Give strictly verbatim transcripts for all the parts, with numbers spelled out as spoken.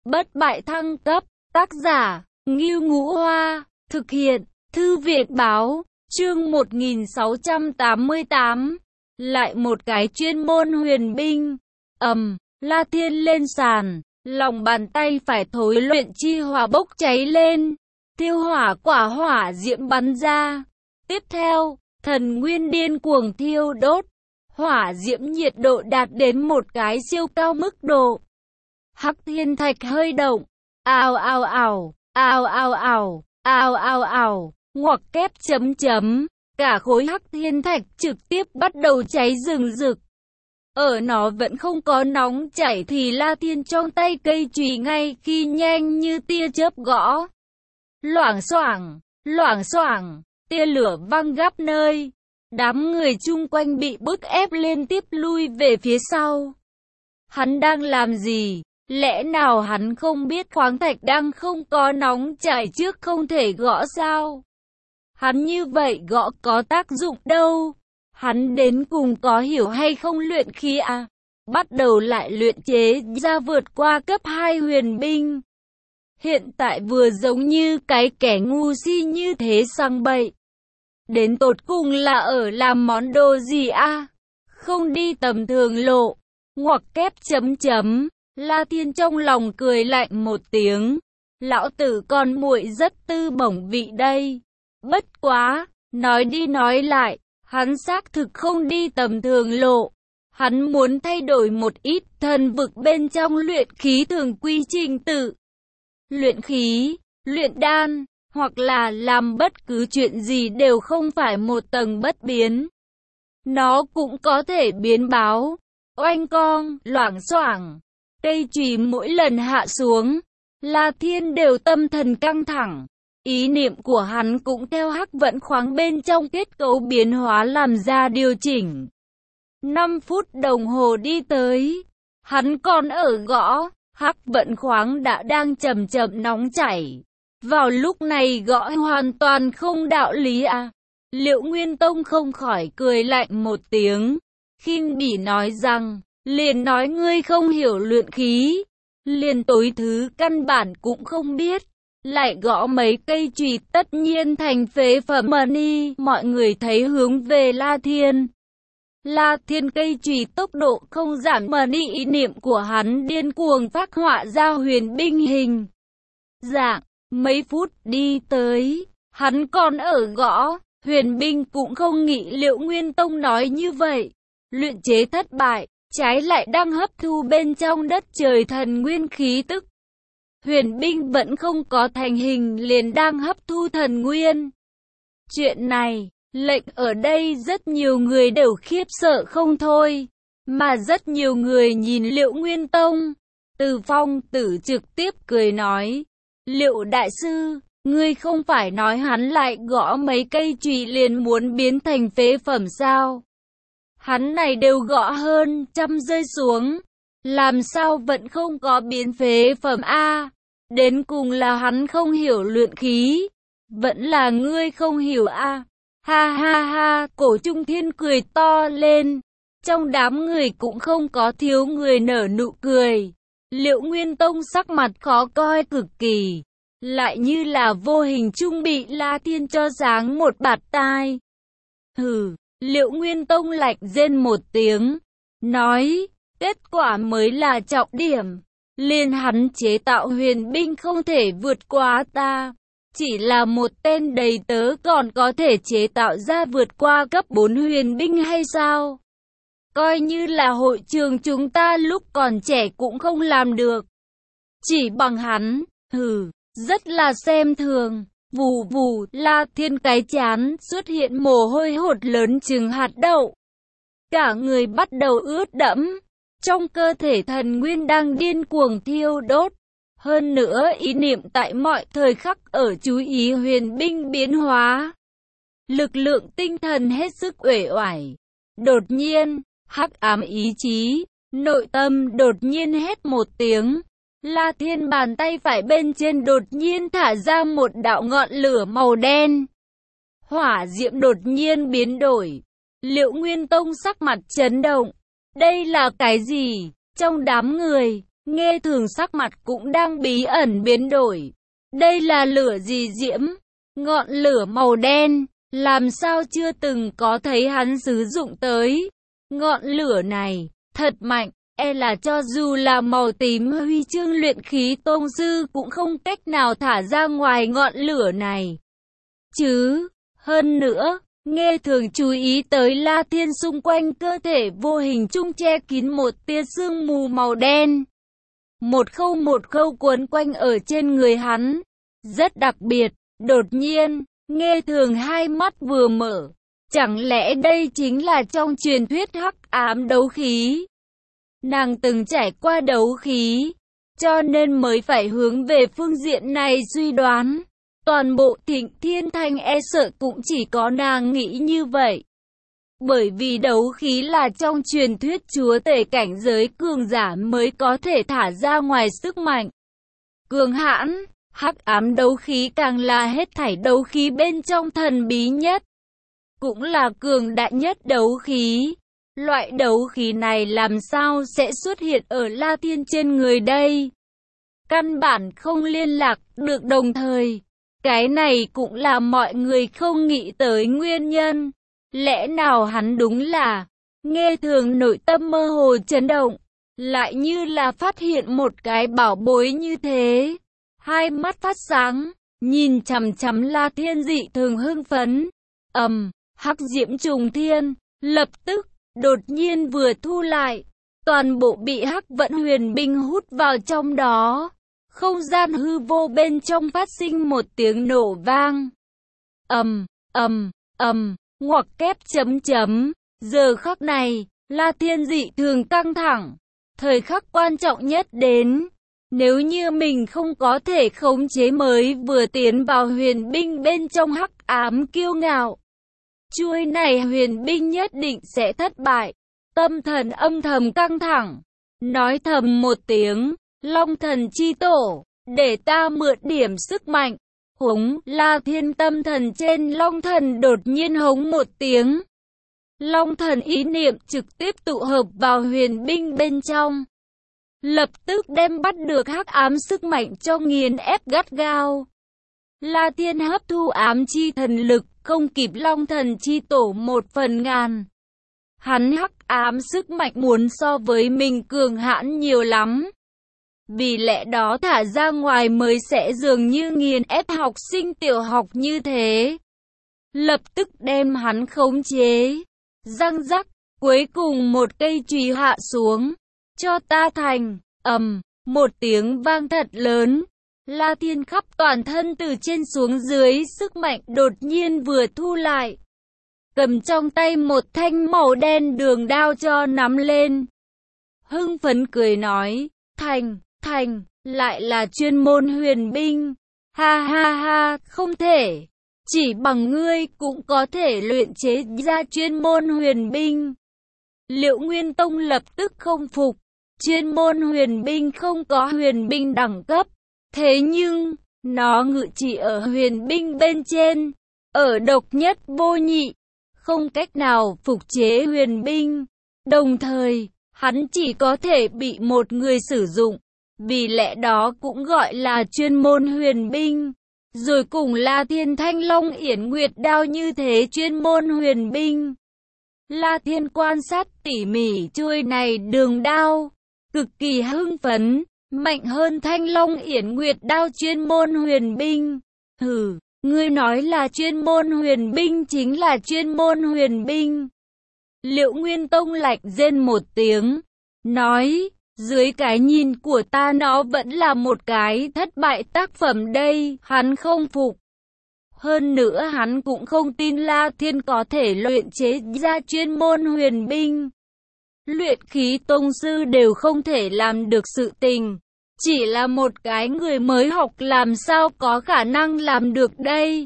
Bất bại thăng cấp, tác giả, Ngưu Ngũ Hoa, thực hiện, Thư viện Báo, chương một nghìn sáu trăm tám mươi tám. Lại một cái chuyên môn huyền binh. Ầm, La Thiên lên sàn, lòng bàn tay phải thối luyện chi hỏa bốc cháy lên, thiêu hỏa quả hỏa diễm bắn ra. Tiếp theo, thần nguyên điên cuồng thiêu đốt, hỏa diễm nhiệt độ đạt đến một cái siêu cao mức độ. Hắc thiên thạch hơi động, ào ào ào, ào ào ào, ào ào ào, ngoặc kép chấm chấm, cả khối hắc thiên thạch trực tiếp bắt đầu cháy rừng rực. Ở nó vẫn không có nóng chảy thì La Thiên trong tay cây chùy ngay khi nhanh như tia chớp gõ. Loảng xoảng, loảng xoảng, tia lửa văng khắp nơi. Đám người chung quanh bị bức ép liên tiếp lui về phía sau. Hắn đang làm gì? Lẽ nào hắn không biết khoáng thạch đang không có nóng chảy trước không thể gõ sao? Hắn như vậy gõ có tác dụng đâu? Hắn đến cùng có hiểu hay không luyện khí à? Bắt đầu lại luyện chế ra vượt qua cấp hai huyền binh. Hiện tại vừa giống như cái kẻ ngu si như thế sang bậy. Đến tột cùng là ở làm món đồ gì à? Không đi tầm thường lộ. Ngoặc kép chấm chấm. La Thiên trong lòng cười lạnh một tiếng. Lão tử con muội rất tư bổng vị đây. Bất quá, nói đi nói lại, hắn xác thực không đi tầm thường lộ. Hắn muốn thay đổi một ít thần vực bên trong luyện khí thường quy trình tự. Luyện khí, luyện đan, hoặc là làm bất cứ chuyện gì đều không phải một tầng bất biến. Nó cũng có thể biến báo, oanh cong, loảng xoảng. Cây chùy mỗi lần hạ xuống, La Thiên đều tâm thần căng thẳng. Ý niệm của hắn cũng theo hắc vận khoáng bên trong kết cấu biến hóa làm ra điều chỉnh. năm phút đồng hồ đi tới, hắn còn ở gõ, hắc vận khoáng đã đang chậm chậm nóng chảy. Vào lúc này gõ hoàn toàn không đạo lý à. Liệu Nguyên Tông không khỏi cười lạnh một tiếng, khinh bỉ nói rằng, liền nói ngươi không hiểu luyện khí, liền tối thứ căn bản cũng không biết. Lại gõ mấy cây chùy tất nhiên thành phế phẩm money. Mọi người thấy hướng về La Thiên. La Thiên cây chùy tốc độ không giảm money, ý niệm của hắn điên cuồng phác họa ra huyền binh hình dạng. Mấy phút đi tới, hắn còn ở gõ, huyền binh cũng không nghĩ Liệu Nguyên Tông nói như vậy. Luyện chế thất bại, trái lại đang hấp thu bên trong đất trời thần nguyên khí tức. Huyền binh vẫn không có thành hình liền đang hấp thu thần nguyên. Chuyện này, lệnh ở đây rất nhiều người đều khiếp sợ không thôi. Mà rất nhiều người nhìn Liệu Nguyên Tông. Từ Phong Tử trực tiếp cười nói, Liệu đại sư, ngươi không phải nói hắn lại gõ mấy cây chùy liền muốn biến thành phế phẩm sao? Hắn này đều gõ hơn trăm rơi xuống, làm sao vẫn không có biến phế phẩm a? Đến cùng là hắn không hiểu luyện khí, vẫn là ngươi không hiểu a? Ha ha ha, Cổ Trung Thiên cười to lên. Trong đám người cũng không có thiếu người nở nụ cười. Liệu Nguyên Tông sắc mặt khó coi cực kỳ, lại như là vô hình trung bị La Thiên cho giáng một bạt tai. Hừ, Liệu Nguyên Tông lạnh rên một tiếng, nói, kết quả mới là trọng điểm. Liên hắn chế tạo huyền binh không thể vượt qua ta. Chỉ là một tên đầy tớ còn có thể chế tạo ra vượt qua cấp bốn huyền binh hay sao? Coi như là hội trường chúng ta lúc còn trẻ cũng không làm được. Chỉ bằng hắn, hừ, rất là xem thường. Vù vù, La Thiên cái chán xuất hiện mồ hôi hột lớn chừng hạt đậu. Cả người bắt đầu ướt đẫm. Trong cơ thể thần nguyên đang điên cuồng thiêu đốt. Hơn nữa ý niệm tại mọi thời khắc ở chú ý huyền binh biến hóa. Lực lượng tinh thần hết sức uể oải. Đột nhiên, hắc ám ý chí, nội tâm đột nhiên hét một tiếng. La Thiên bàn tay phải bên trên đột nhiên thả ra một đạo ngọn lửa màu đen. Hỏa diễm đột nhiên biến đổi. Liệu Nguyên Tông sắc mặt chấn động. Đây là cái gì? Trong đám người, Nghe Thường sắc mặt cũng đang bí ẩn biến đổi. Đây là lửa gì diễm? Ngọn lửa màu đen, làm sao chưa từng có thấy hắn sử dụng tới. Ngọn lửa này, thật mạnh, e là cho dù là màu tím huy chương luyện khí tông sư cũng không cách nào thả ra ngoài ngọn lửa này. Chứ, hơn nữa, Nghe Thường chú ý tới La Thiên xung quanh cơ thể vô hình trung che kín một tia sương mù màu đen. Một khâu một khâu quấn quanh ở trên người hắn. Rất đặc biệt, đột nhiên, Nghe Thường hai mắt vừa mở. Chẳng lẽ đây chính là trong truyền thuyết hắc ám đấu khí? Nàng từng trải qua đấu khí, cho nên mới phải hướng về phương diện này suy đoán. Toàn bộ Thịnh Thiên Thành e sợ cũng chỉ có nàng nghĩ như vậy. Bởi vì đấu khí là trong truyền thuyết chúa tể cảnh giới cường giả mới có thể thả ra ngoài sức mạnh cường hãn. Hắc ám đấu khí càng là hết thảy đấu khí bên trong thần bí nhất, cũng là cường đại nhất đấu khí. Loại đấu khí này làm sao sẽ xuất hiện ở La Thiên trên người đây? Căn bản không liên lạc được, đồng thời cái này cũng là mọi người không nghĩ tới nguyên nhân. Lẽ nào hắn đúng là? Nghe Thường nội tâm mơ hồ chấn động, lại như là phát hiện một cái bảo bối như thế. Hai mắt phát sáng, nhìn chằm chằm La Thiên dị thường hưng phấn. Ầm, um, hắc diễm trùng thiên, lập tức, đột nhiên vừa thu lại, toàn bộ bị hắc vận huyền binh hút vào trong đó. Không gian hư vô bên trong phát sinh một tiếng nổ vang. Ầm, ầm, ầm, ngoặc kép chấm chấm. Giờ khắc này, La Thiên dị thường căng thẳng. Thời khắc quan trọng nhất đến. Nếu như mình không có thể khống chế mới vừa tiến vào huyền binh bên trong hắc ám kiêu ngạo, chuôi này huyền binh nhất định sẽ thất bại. Tâm thần âm thầm căng thẳng, nói thầm một tiếng, Long Thần chi tổ, để ta mượn điểm sức mạnh. Hống, La Thiên tâm thần trên Long Thần đột nhiên hống một tiếng. Long Thần ý niệm trực tiếp tụ hợp vào huyền binh bên trong, lập tức đem bắt được hắc ám sức mạnh cho nghiền ép gắt gao. La Thiên hấp thu ám chi thần lực, không kịp Long Thần chi tổ một phần ngàn. Hắn hắc ám sức mạnh muốn so với mình cường hãn nhiều lắm. Vì lẽ đó thả ra ngoài mới sẽ dường như nghiền ép học sinh tiểu học như thế. Lập tức đem hắn khống chế. Răng rắc, cuối cùng một cây chùy hạ xuống. Cho ta thành, ầm, một tiếng vang thật lớn. La Thiên khắp toàn thân từ trên xuống dưới sức mạnh đột nhiên vừa thu lại. Cầm trong tay một thanh màu đen đường đao cho nắm lên. Hưng phấn cười nói, thành, thành, lại là chuyên môn huyền binh. Ha ha ha, không thể. Chỉ bằng ngươi cũng có thể luyện chế ra chuyên môn huyền binh. Liệu Nguyên Tông lập tức không phục. Chuyên môn huyền binh không có huyền binh đẳng cấp. Thế nhưng, nó ngự trị ở huyền binh bên trên. Ở độc nhất vô nhị. Không cách nào phục chế huyền binh. Đồng thời, hắn chỉ có thể bị một người sử dụng. Vì lẽ đó cũng gọi là chuyên môn huyền binh. Rồi cùng La Thiên Thanh Long Yển Nguyệt đao như thế chuyên môn huyền binh. La Thiên quan sát tỉ mỉ chuôi này đường đao, cực kỳ hưng phấn, mạnh hơn Thanh Long Yển Nguyệt đao chuyên môn huyền binh. Hừ, ngươi nói là chuyên môn huyền binh chính là chuyên môn huyền binh. Liệu Nguyên Tông lạnh rên một tiếng, nói, dưới cái nhìn của ta nó vẫn là một cái thất bại tác phẩm đây, hắn không phục. Hơn nữa hắn cũng không tin La Thiên có thể luyện chế ra chuyên môn huyền binh. Luyện khí tông sư đều không thể làm được sự tình. Chỉ là một cái người mới học làm sao có khả năng làm được đây.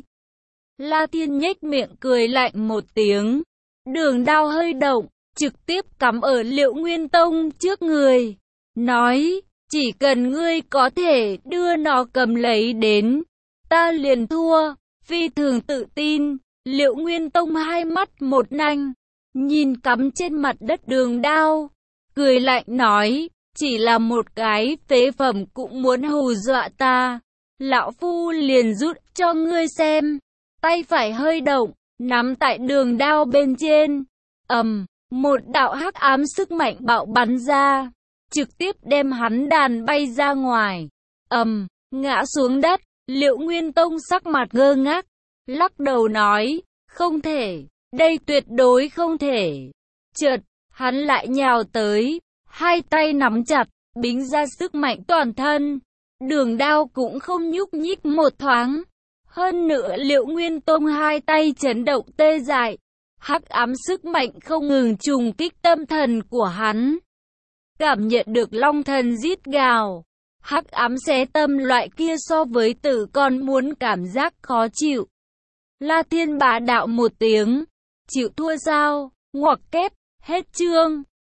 La Thiên nhếch miệng cười lạnh một tiếng. Đường đao hơi động, trực tiếp cắm ở Liệu Nguyên Tông trước người. Nói, chỉ cần ngươi có thể đưa nó cầm lấy đến, ta liền thua. Phi thường tự tin, Liệu Nguyên Tông hai mắt một nanh, nhìn cắm trên mặt đất đường đao, cười lạnh nói, chỉ là một cái phế phẩm cũng muốn hù dọa ta. Lão Phu liền rút cho ngươi xem. Tay phải hơi động, nắm tại đường đao bên trên. Ầm, một đạo hắc ám sức mạnh bạo bắn ra, trực tiếp đem hắn đàn bay ra ngoài. Ầm, ngã xuống đất. Liệu Nguyên Tông sắc mặt ngơ ngác, lắc đầu nói, không thể, đây tuyệt đối không thể. Chợt, hắn lại nhào tới, hai tay nắm chặt, bính ra sức mạnh toàn thân. Đường đao cũng không nhúc nhích một thoáng. Hơn nữa Liệu Nguyên Tông hai tay chấn động tê dại. Hắc ám sức mạnh không ngừng trùng kích tâm thần của hắn. Cảm nhận được long thần rít gào. Hắc ám xé tâm loại kia so với tử còn muốn cảm giác khó chịu. La Thiên bá đạo một tiếng. Chịu thua sao? Ngoặc kép, hết chương.